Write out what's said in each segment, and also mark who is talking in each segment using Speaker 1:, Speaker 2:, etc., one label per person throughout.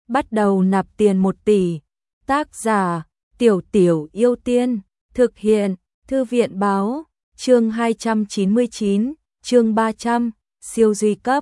Speaker 1: bắt đầu nạp tiền 1 tỷ. Tác giả, Tiểu Tiểu Yêu Tiên, thực hiện, Thư viện báo, chương 299, chương 300, siêu duy cấp.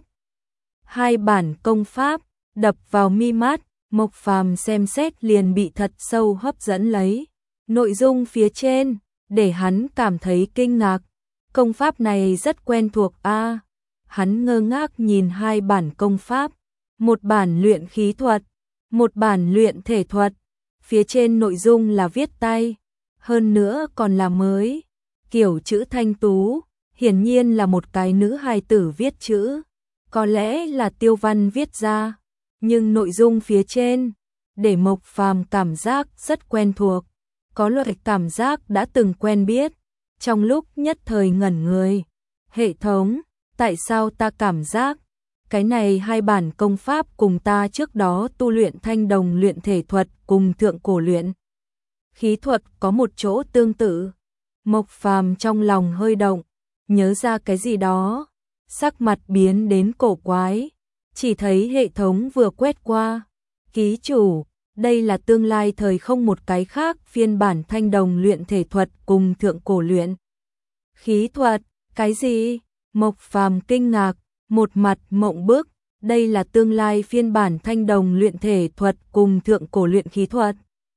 Speaker 1: 2 bản công pháp, đập vào mi mắt, Mộc Phàm xem xét liền bị thật sâu hấp dẫn lấy. Nội dung phía trên, để hắn cảm thấy kinh ngạc. Công pháp này rất quen thuộc a. Hắn ngơ ngác nhìn 2 bản công pháp, một bản luyện khí thuật, một bản luyện thể thuật. Phía trên nội dung là viết tay, hơn nữa còn là mới, kiểu chữ thanh tú, hiển nhiên là một cái nữ hài tử viết chữ, có lẽ là Tiêu Văn viết ra, nhưng nội dung phía trên để Mộc Phàm cảm giác rất quen thuộc, có loại cảm giác đã từng quen biết. Trong lúc nhất thời ngẩn người, hệ thống, tại sao ta cảm giác cái này 2 bản công pháp cùng ta trước đó tu luyện thanh đồng luyện thể thuật cùng thượng cổ luyện khí thuật có một chỗ tương tự. Mộc Phàm trong lòng hơi động, nhớ ra cái gì đó, sắc mặt biến đến cổ quái, chỉ thấy hệ thống vừa quét qua, ký chủ, đây là tương lai thời không một cái khác phiên bản thanh đồng luyện thể thuật cùng thượng cổ luyện khí thuật. Cái gì? Mộc Phàm kinh ngạc, một mặt mộng bức, đây là tương lai phiên bản thanh đồng luyện thể thuật cùng thượng cổ luyện khí thuật.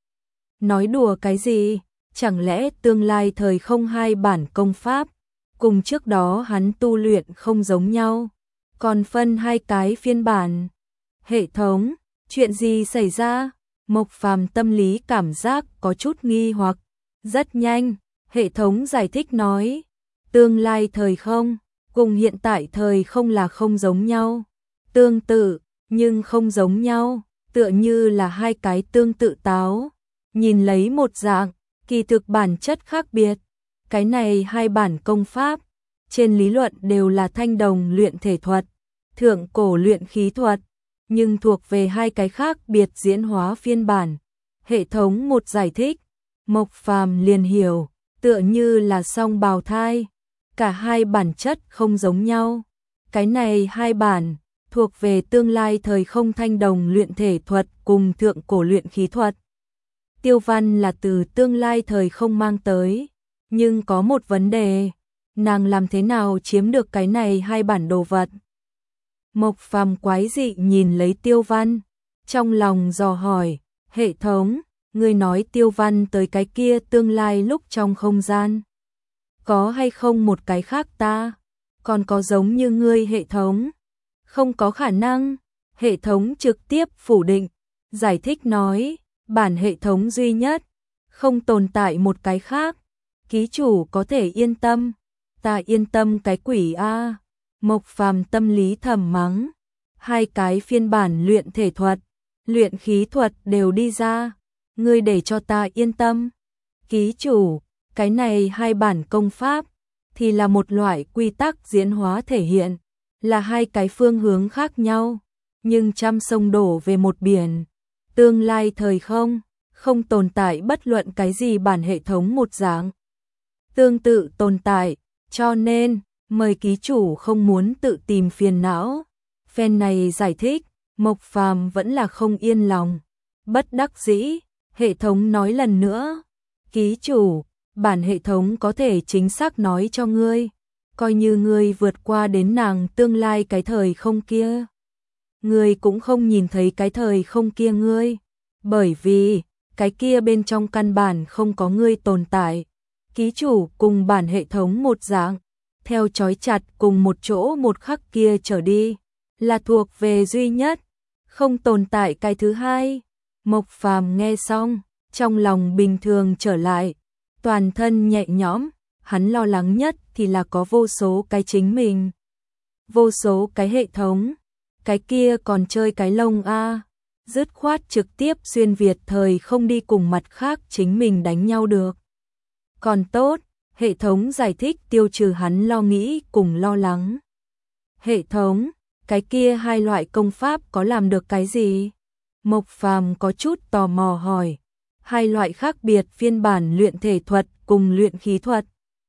Speaker 1: Nói đùa cái gì? Chẳng lẽ tương lai thời không 2 bản công pháp cùng trước đó hắn tu luyện không giống nhau, còn phân 2 cái phiên bản? Hệ thống, chuyện gì xảy ra? Mộc Phàm tâm lý cảm giác có chút nghi hoặc. Rất nhanh, hệ thống giải thích nói, tương lai thời không cùng hiện tại thời không là không giống nhau, tương tự nhưng không giống nhau, tựa như là 2 cái tương tự táo, nhìn lấy một dạng, kỳ thực bản chất khác biệt. Cái này 2 bản công pháp, trên lý luận đều là thanh đồng luyện thể thuật, thượng cổ luyện khí thuật, nhưng thuộc về 2 cái khác biệt diễn hóa phiên bản. Hệ thống một giải thích, Mộc Phàm liền hiểu, tựa như là song bào thai, cả 2 bản chất không giống nhau. Cái này 2 bản thuộc về tương lai thời không thanh đồng luyện thể thuật cùng thượng cổ luyện khí thuật. Tiêu Văn là từ tương lai thời không mang tới, nhưng có một vấn đề, nàng làm thế nào chiếm được cái này 2 bản đồ vật? Mộc Phàm quái dị nhìn lấy Tiêu Văn, trong lòng dò hỏi, hệ thống, ngươi nói Tiêu Văn tới cái kia tương lai lúc trong không gian, có hay không một cái khác ta? Còn có giống như ngươi hệ thống? Không có khả năng. Hệ thống trực tiếp phủ định, giải thích nói, bản hệ thống duy nhất, không tồn tại một cái khác. Ký chủ có thể yên tâm. Ta yên tâm cái quỷ a. Mộc Phàm tâm lý thầm mắng. 2 cái phiên bản luyện thể thuật, luyện khí thuật đều đi ra, ngươi để cho ta yên tâm. Ký chủ, cái này 2 bản công pháp thì là một loại quy tắc diễn hóa thể hiện, là 2 cái phương hướng khác nhau, nhưng trăm sông đổ về một biển. Tương lai thời không, không tồn tại bất luận cái gì bản hệ thống một dạng tương tự tồn tại, cho nên mời ký chủ không muốn tự tìm phiền não. Phen này giải thích, Mộc Phàm vẫn là không yên lòng. Bất đắc dĩ, hệ thống nói lần nữa, ký chủ, bản hệ thống có thể chính xác nói cho ngươi, coi như ngươi vượt qua đến nàng tương lai cái thời không kia, ngươi cũng không nhìn thấy cái thời không kia ngươi, bởi vì cái kia bên trong căn bản không có ngươi tồn tại. Ký chủ cùng bản hệ thống một dạng, theo trói chặt cùng một chỗ một khắc kia trở đi, là thuộc về duy nhất, không tồn tại cái thứ hai. Mộc Phàm nghe xong, trong lòng bình thường trở lại, toàn thân nhẹ nhõm, hắn lo lắng nhất thì là có vô số cái chính mình, vô số cái hệ thống, cái kia còn chơi cái lông a, dứt khoát trực tiếp xuyên việt thời không đi cùng mặt khác chính mình đánh nhau được. Còn tốt, hệ thống giải thích tiêu trừ hắn lo nghĩ cùng lo lắng. Hệ thống, cái kia 2 loại công pháp có làm được cái gì? Mộc Phàm có chút tò mò hỏi. 2 loại khác biệt phiên bản luyện thể thuật cùng luyện khí thuật.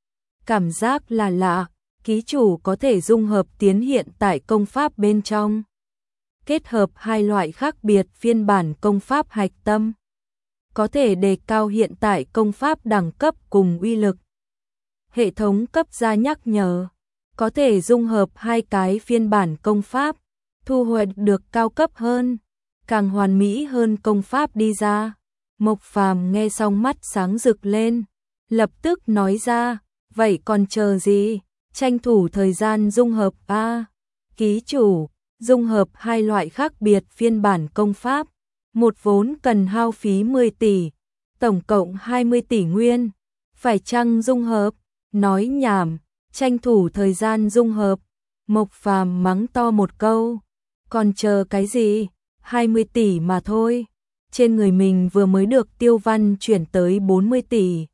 Speaker 1: Cảm giác là lạ, ký chủ có thể dung hợp tiến hiện tại công pháp bên trong. kết hợp hai loại khác biệt phiên bản công pháp hạch tâm, có thể đề cao hiện tại công pháp đẳng cấp cùng uy lực. Hệ thống cấp ra nhắc nhở, có thể dung hợp hai cái phiên bản công pháp, thu hoạch được cao cấp hơn, càng hoàn mỹ hơn công pháp đi ra. Mộc Phàm nghe xong mắt sáng rực lên, lập tức nói ra, vậy còn chờ gì, tranh thủ thời gian dung hợp a. Ký chủ, dung hợp hai loại khác biệt phiên bản công pháp, một vốn cần hao phí 10 tỷ, tổng cộng 20 tỷ nguyên, phải chăng dung hợp? Nói nhảm, tranh thủ thời gian dung hợp. Mộc Phàm mắng to một câu, còn chờ cái gì, 20 tỷ mà thôi, trên người mình vừa mới được Tiêu Văn chuyển tới 40 tỷ.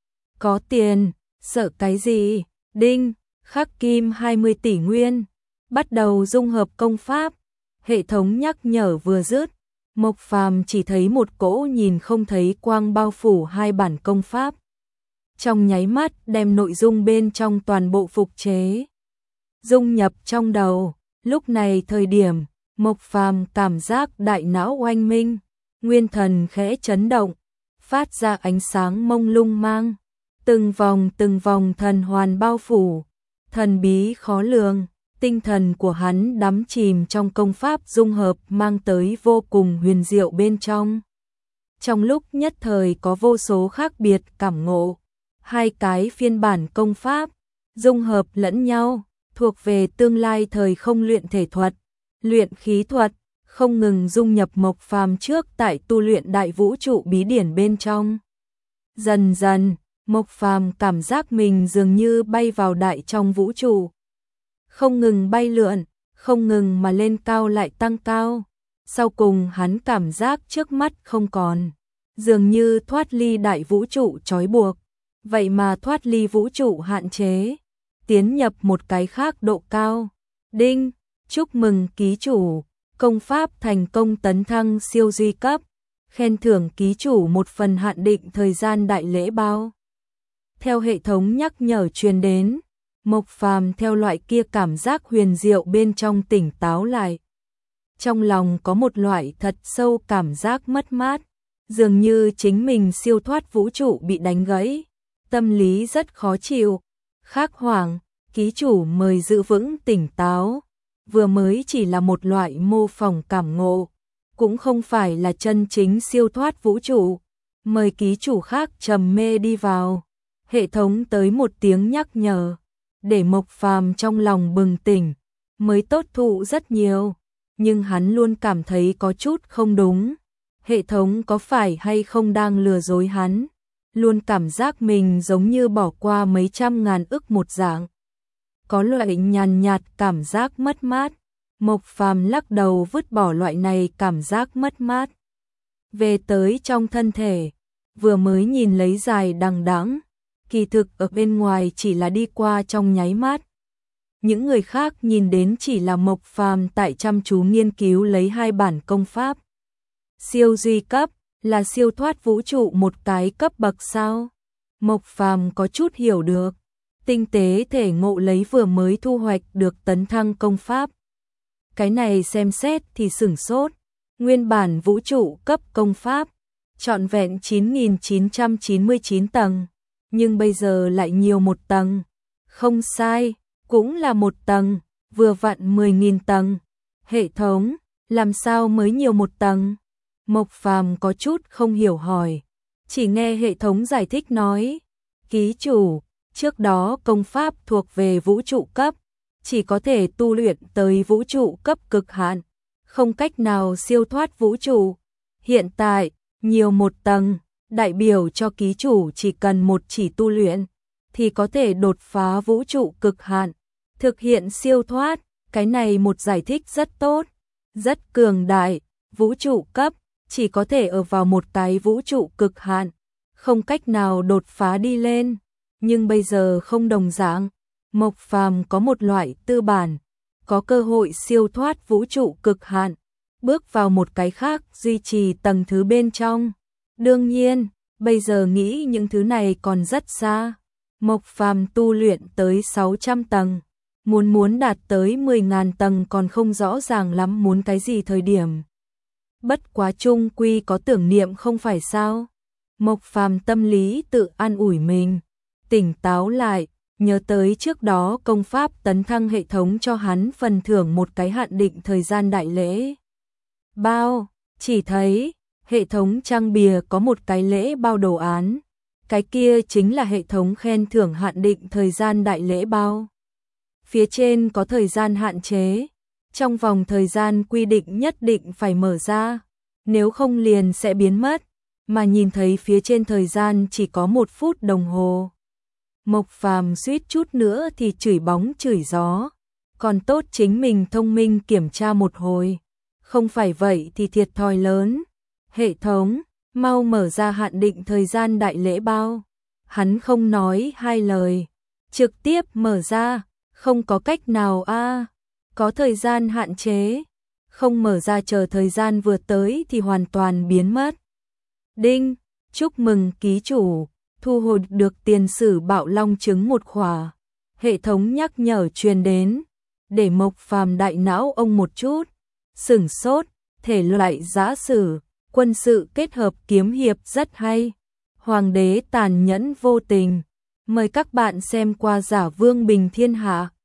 Speaker 1: Có tiền, sợ cái gì, đinh, khắc kim 20 tỷ nguyên, bắt đầu dung hợp công pháp. Hệ thống nhắc nhở vừa dứt, Mộc Phàm chỉ thấy một cỗ nhìn không thấy quang bao phủ hai bản công pháp. Trong nháy mắt đem nội dung bên trong toàn bộ phục chế, dung nhập trong đầu. Lúc này thời điểm, Mộc Phàm cảm giác đại não oanh minh, nguyên thần khẽ chấn động, phát ra ánh sáng mông lung mang, từng vòng thần hoàn bao phủ, thần bí khó lường. Tinh thần của hắn đắm chìm trong công pháp dung hợp mang tới vô cùng huyền diệu bên trong. Trong lúc nhất thời có vô số khác biệt cảm ngộ, hai cái phiên bản công pháp dung hợp lẫn nhau, thuộc về tương lai thời không luyện thể thuật, luyện khí thuật, không ngừng dung nhập Mộc Phàm trước tại tu luyện đại vũ trụ bí điển bên trong. Dần dần, Mộc Phàm cảm giác mình dường như bay vào đại trong vũ trụ, không ngừng bay lượn, không ngừng mà lên cao lại tăng cao. Sau cùng hắn cảm giác trước mắt không còn, dường như thoát ly đại vũ trụ trói buộc, vậy mà thoát ly vũ trụ hạn chế, tiến nhập một cái khác độ cao. Đinh, chúc mừng ký chủ, công pháp thành công tấn thăng siêu duy cấp, khen thưởng ký chủ một phần hạn định thời gian đại lễ bao. Theo hệ thống nhắc nhở truyền đến, Mộc Phàm theo loại kia cảm giác huyền diệu bên trong tỉnh táo lại. Trong lòng có một loại thật sâu cảm giác mất mát, dường như chính mình siêu thoát vũ trụ bị đánh gãy, tâm lý rất khó chịu. Khắc Hoàng, ký chủ mời giữ vững tỉnh táo, vừa mới chỉ là một loại mô phỏng cảm ngộ, cũng không phải là chân chính siêu thoát vũ trụ. Mời ký chủ khác trầm mê đi vào. Hệ thống tới một tiếng nhắc nhở, để Mộc Phàm trong lòng bừng tỉnh, mới tốt thụ rất nhiều, nhưng hắn luôn cảm thấy có chút không đúng. Hệ thống có phải hay không đang lừa dối hắn? Luôn cảm giác mình giống như bỏ qua mấy trăm ngàn ức một dạng. Có loại nhàn nhạt cảm giác mất mát. Mộc Phàm lắc đầu vứt bỏ loại này cảm giác mất mát. Về tới trong thân thể, vừa mới nhìn lấy dài đằng đẵng, kỳ thực ở bên ngoài chỉ là đi qua trong nháy mắt. Những người khác nhìn đến chỉ là Mộc Phàm tại chăm chú nghiên cứu lấy hai bản công pháp. Siêu duy cấp, là siêu thoát vũ trụ một cái cấp bậc sao? Mộc Phàm có chút hiểu được, tinh tế thể ngộ lấy vừa mới thu hoạch được tấn thăng công pháp. Cái này xem xét thì sửng sốt, nguyên bản vũ trụ cấp công pháp, trọn vẹn 9.999 tầng, nhưng bây giờ lại nhiều một tầng. Không sai, cũng là một tầng, vừa vặn 10.000 tầng. Hệ thống, làm sao mới nhiều một tầng? Mộc Phàm có chút không hiểu hỏi, chỉ nghe hệ thống giải thích nói, ký chủ, trước đó công pháp thuộc về vũ trụ cấp, chỉ có thể tu luyện tới vũ trụ cấp cực hạn, không cách nào siêu thoát vũ trụ. Hiện tại, nhiều một tầng, đại biểu cho ký chủ chỉ cần một chỉ tu luyện, thì có thể đột phá vũ trụ cực hạn, thực hiện siêu thoát. Cái này một giải thích rất tốt, rất cường đại. Vũ trụ cấp, chỉ có thể ở vào một cái vũ trụ cực hạn, không cách nào đột phá đi lên. Nhưng bây giờ không đồng dạng, Mộc Phàm có một loại tư bản, có cơ hội siêu thoát vũ trụ cực hạn, bước vào một cái khác duy trì tầng thứ bên trong. Đương nhiên, bây giờ nghĩ những thứ này còn rất xa. Mộc Phàm tu luyện tới 600 tầng, Muốn đạt tới 10.000 tầng còn không rõ ràng lắm muốn cái gì thời điểm. Bất quá chung quy có tưởng niệm không phải sao? Mộc Phàm tâm lý tự an ủi mình, tỉnh táo lại, nhớ tới trước đó công pháp tấn thăng hệ thống cho hắn phần thưởng một cái hạn định thời gian đại lễ bao, chỉ thấy hệ thống trang bìa có một cái lễ bao đồ án, cái kia chính là hệ thống khen thưởng hạn định thời gian đại lễ bao. Phía trên có thời gian hạn chế, trong vòng thời gian quy định nhất định phải mở ra, nếu không liền sẽ biến mất, mà nhìn thấy phía trên thời gian chỉ có 1 phút đồng hồ. Mộc Phàm suýt chút nữa thì chửi bóng chửi gió, còn tốt chính mình thông minh kiểm tra một hồi, không phải vậy thì thiệt thòi lớn. Hệ thống, mau mở ra hạn định thời gian đại lễ bao. Hắn không nói hai lời, trực tiếp mở ra, không có cách nào a, có thời gian hạn chế, không mở ra chờ thời gian vừa tới thì hoàn toàn biến mất. Đinh, chúc mừng ký chủ, thu hồi được tiền sử bạo long trứng một khỏa. Hệ thống nhắc nhở truyền đến, để Mộc Phàm đại não ông một chút, sửng sốt, thể loại giã sử, quân sự kết hợp kiếm hiệp rất hay. Hoàng đế tàn nhẫn vô tình. Mời các bạn xem qua Giả Vương Bình Thiên Hạ.